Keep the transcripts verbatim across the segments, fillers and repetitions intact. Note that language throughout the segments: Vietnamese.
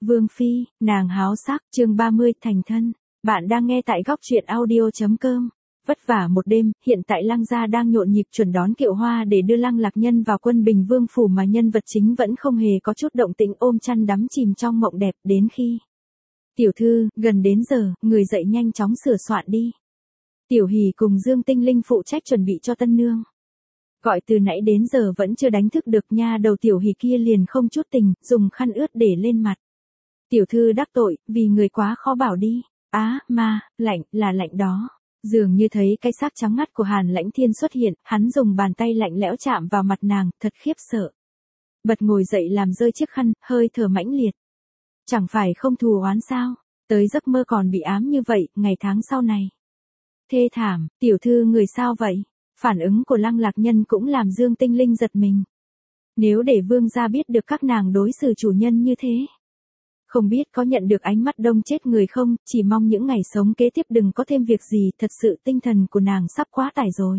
Vương Phi, nàng háo sắc, chương ba mươi, thành thân. Bạn đang nghe tại góc truyện audio.com. Vất vả một đêm, hiện tại Lăng gia đang nhộn nhịp chuẩn đón kiệu hoa để đưa Lăng Lạc Nhân vào Quân Bình Vương phủ, mà nhân vật chính vẫn không hề có chút động tĩnh, ôm chăn đắm chìm trong mộng đẹp. Đến khi tiểu thư, gần đến giờ, người dậy nhanh chóng sửa soạn đi. Tiểu Hỷ cùng Dương Tinh Linh phụ trách chuẩn bị cho tân nương. Gọi từ nãy đến giờ vẫn chưa đánh thức được nha đầu Tiểu Hỷ kia liền không chút tình, dùng khăn ướt để lên mặt. Tiểu thư đắc tội, vì người quá khó bảo đi. Á, ma, lạnh, là lạnh đó. Dường như thấy cái xác trắng ngắt của Hàn Lãnh Thiên xuất hiện, hắn dùng bàn tay lạnh lẽo chạm vào mặt nàng, thật khiếp sợ. Bật ngồi dậy làm rơi chiếc khăn, hơi thở mãnh liệt. Chẳng phải không thù oán sao, tới giấc mơ còn bị ám như vậy, ngày tháng sau này. Thê thảm, tiểu thư người sao vậy? Phản ứng của Lăng Lạc Nhân cũng làm Dương Tinh Linh giật mình. Nếu để vương gia biết được các nàng đối xử chủ nhân như thế, không biết có nhận được ánh mắt đông chết người không, chỉ mong những ngày sống kế tiếp đừng có thêm việc gì, thật sự tinh thần của nàng sắp quá tải rồi.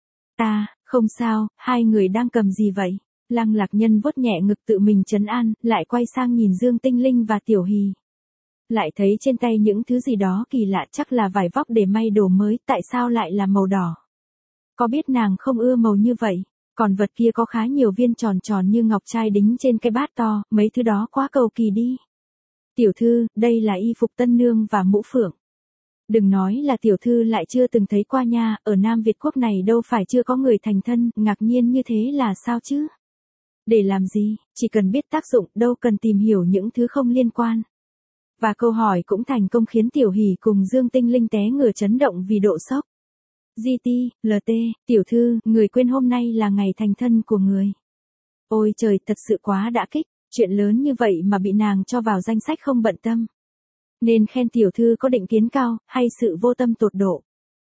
Ta, không sao, hai người đang cầm gì vậy? Lăng Lạc Nhân vuốt nhẹ ngực tự mình trấn an, lại quay sang nhìn Dương Tinh Linh và Tiểu Hỷ. Lại thấy trên tay những thứ gì đó kỳ lạ, chắc là vải vóc để may đồ mới, tại sao lại là màu đỏ? Có biết nàng không ưa màu như vậy, còn vật kia có khá nhiều viên tròn tròn như ngọc trai đính trên cái bát to, mấy thứ đó quá cầu kỳ đi. Tiểu thư, đây là y phục tân nương và mũ phượng. Đừng nói là tiểu thư lại chưa từng thấy qua nha, ở Nam Việt quốc này đâu phải chưa có người thành thân, ngạc nhiên như thế là sao chứ? Để làm gì, chỉ cần biết tác dụng, đâu cần tìm hiểu những thứ không liên quan. Và câu hỏi cũng thành công khiến Tiểu Hỷ cùng Dương Tinh Linh té ngửa chấn động vì độ sốc. giê tê, lờ tê, tiểu thư, người quên hôm nay là ngày thành thân của người. Ôi trời, thật sự quá đã kích, chuyện lớn như vậy mà bị nàng cho vào danh sách không bận tâm. Nên khen tiểu thư có định kiến cao, hay sự vô tâm tột độ.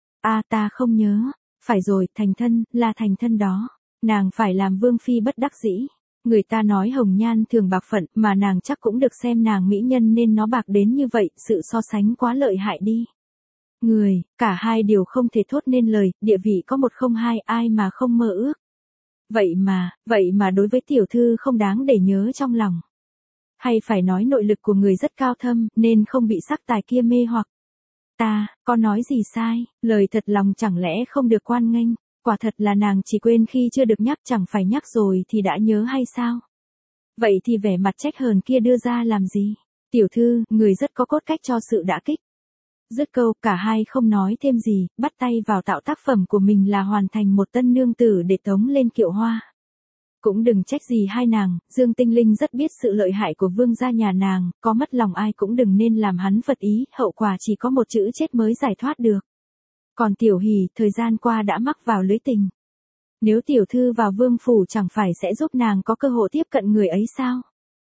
À ta không nhớ, phải rồi, thành thân, là thành thân đó. Nàng phải làm vương phi bất đắc dĩ. Người ta nói hồng nhan thường bạc phận, mà nàng chắc cũng được xem nàng mỹ nhân nên nó bạc đến như vậy, sự so sánh quá lợi hại đi. Người, cả hai đều không thể thốt nên lời, địa vị có một không hai, ai mà không mơ ước. Vậy mà, vậy mà đối với tiểu thư không đáng để nhớ trong lòng. Hay phải nói nội lực của người rất cao thâm, nên không bị sắc tài kia mê hoặc. Ta, có nói gì sai, lời thật lòng chẳng lẽ không được quan nghênh, quả thật là nàng chỉ quên khi chưa được nhắc, chẳng phải nhắc rồi thì đã nhớ hay sao? Vậy thì vẻ mặt trách hờn kia đưa ra làm gì? Tiểu thư, người rất có cốt cách cho sự đả kích. Dứt câu, cả hai không nói thêm gì, bắt tay vào tạo tác phẩm của mình là hoàn thành một tân nương tử để tống lên kiệu hoa. Cũng đừng trách gì hai nàng, Dương Tinh Linh rất biết sự lợi hại của vương gia nhà nàng, có mất lòng ai cũng đừng nên làm hắn phật ý, hậu quả chỉ có một chữ chết mới giải thoát được. Còn Tiểu Hỷ, thời gian qua đã mắc vào lưới tình. Nếu tiểu thư vào vương phủ chẳng phải sẽ giúp nàng có cơ hội tiếp cận người ấy sao?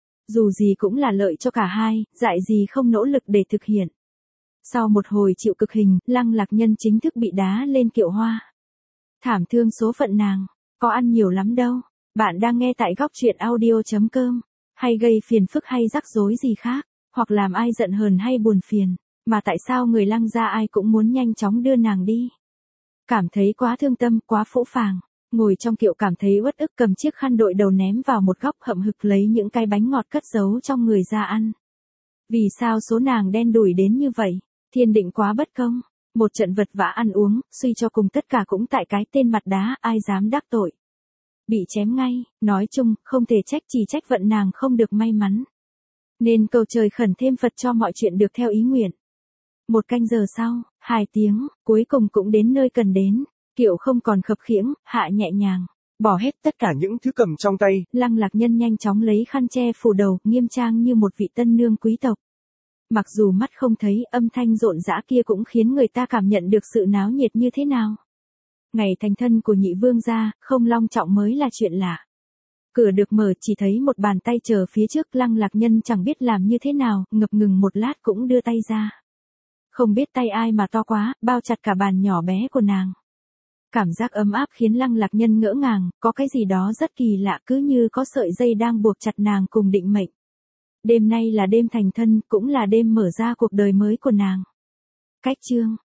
Dù gì cũng là lợi cho cả hai, dại gì không nỗ lực để thực hiện. Sau một hồi chịu cực hình, Lăng Lạc Nhân chính thức bị đá lên kiệu hoa. Thảm thương số phận nàng, có ăn nhiều lắm đâu. Bạn đang nghe tại góc truyện audio.com. Hay gây phiền phức hay rắc rối gì khác, hoặc làm ai giận hờn hay buồn phiền, mà tại sao người Lăng gia ai cũng muốn nhanh chóng đưa nàng đi. Cảm thấy quá thương tâm, quá phũ phàng, ngồi trong kiệu cảm thấy uất ức, cầm chiếc khăn đội đầu ném vào một góc, hậm hực lấy những cái bánh ngọt cất giấu trong người ra ăn. Vì sao số nàng đen đủi đến như vậy? Thiên định quá bất công, một trận vật vã ăn uống, suy cho cùng tất cả cũng tại cái tên mặt đá, ai dám đắc tội. Bị chém ngay, nói chung, không thể trách, chỉ trách vận nàng không được may mắn. Nên cầu trời khẩn thêm Phật cho mọi chuyện được theo ý nguyện. Một canh giờ sau, hai tiếng, cuối cùng cũng đến nơi cần đến, kiệu không còn khập khiễng, hạ nhẹ nhàng, bỏ hết tất cả những thứ cầm trong tay. Lăng Lạc Nhân nhanh chóng lấy khăn che phủ đầu, nghiêm trang như một vị tân nương quý tộc. Mặc dù mắt không thấy, âm thanh rộn rã kia cũng khiến người ta cảm nhận được sự náo nhiệt như thế nào. Ngày thành thân của nhị vương gia, không long trọng mới là chuyện lạ. Cửa được mở, chỉ thấy một bàn tay chờ phía trước, Lăng Lạc Nhân chẳng biết làm như thế nào, ngập ngừng một lát cũng đưa tay ra. Không biết tay ai mà to quá, bao chặt cả bàn nhỏ bé của nàng. Cảm giác ấm áp khiến Lăng Lạc Nhân ngỡ ngàng, có cái gì đó rất kỳ lạ, cứ như có sợi dây đang buộc chặt nàng cùng định mệnh. Đêm nay là đêm thành thân, cũng là đêm mở ra cuộc đời mới của nàng. Cách chương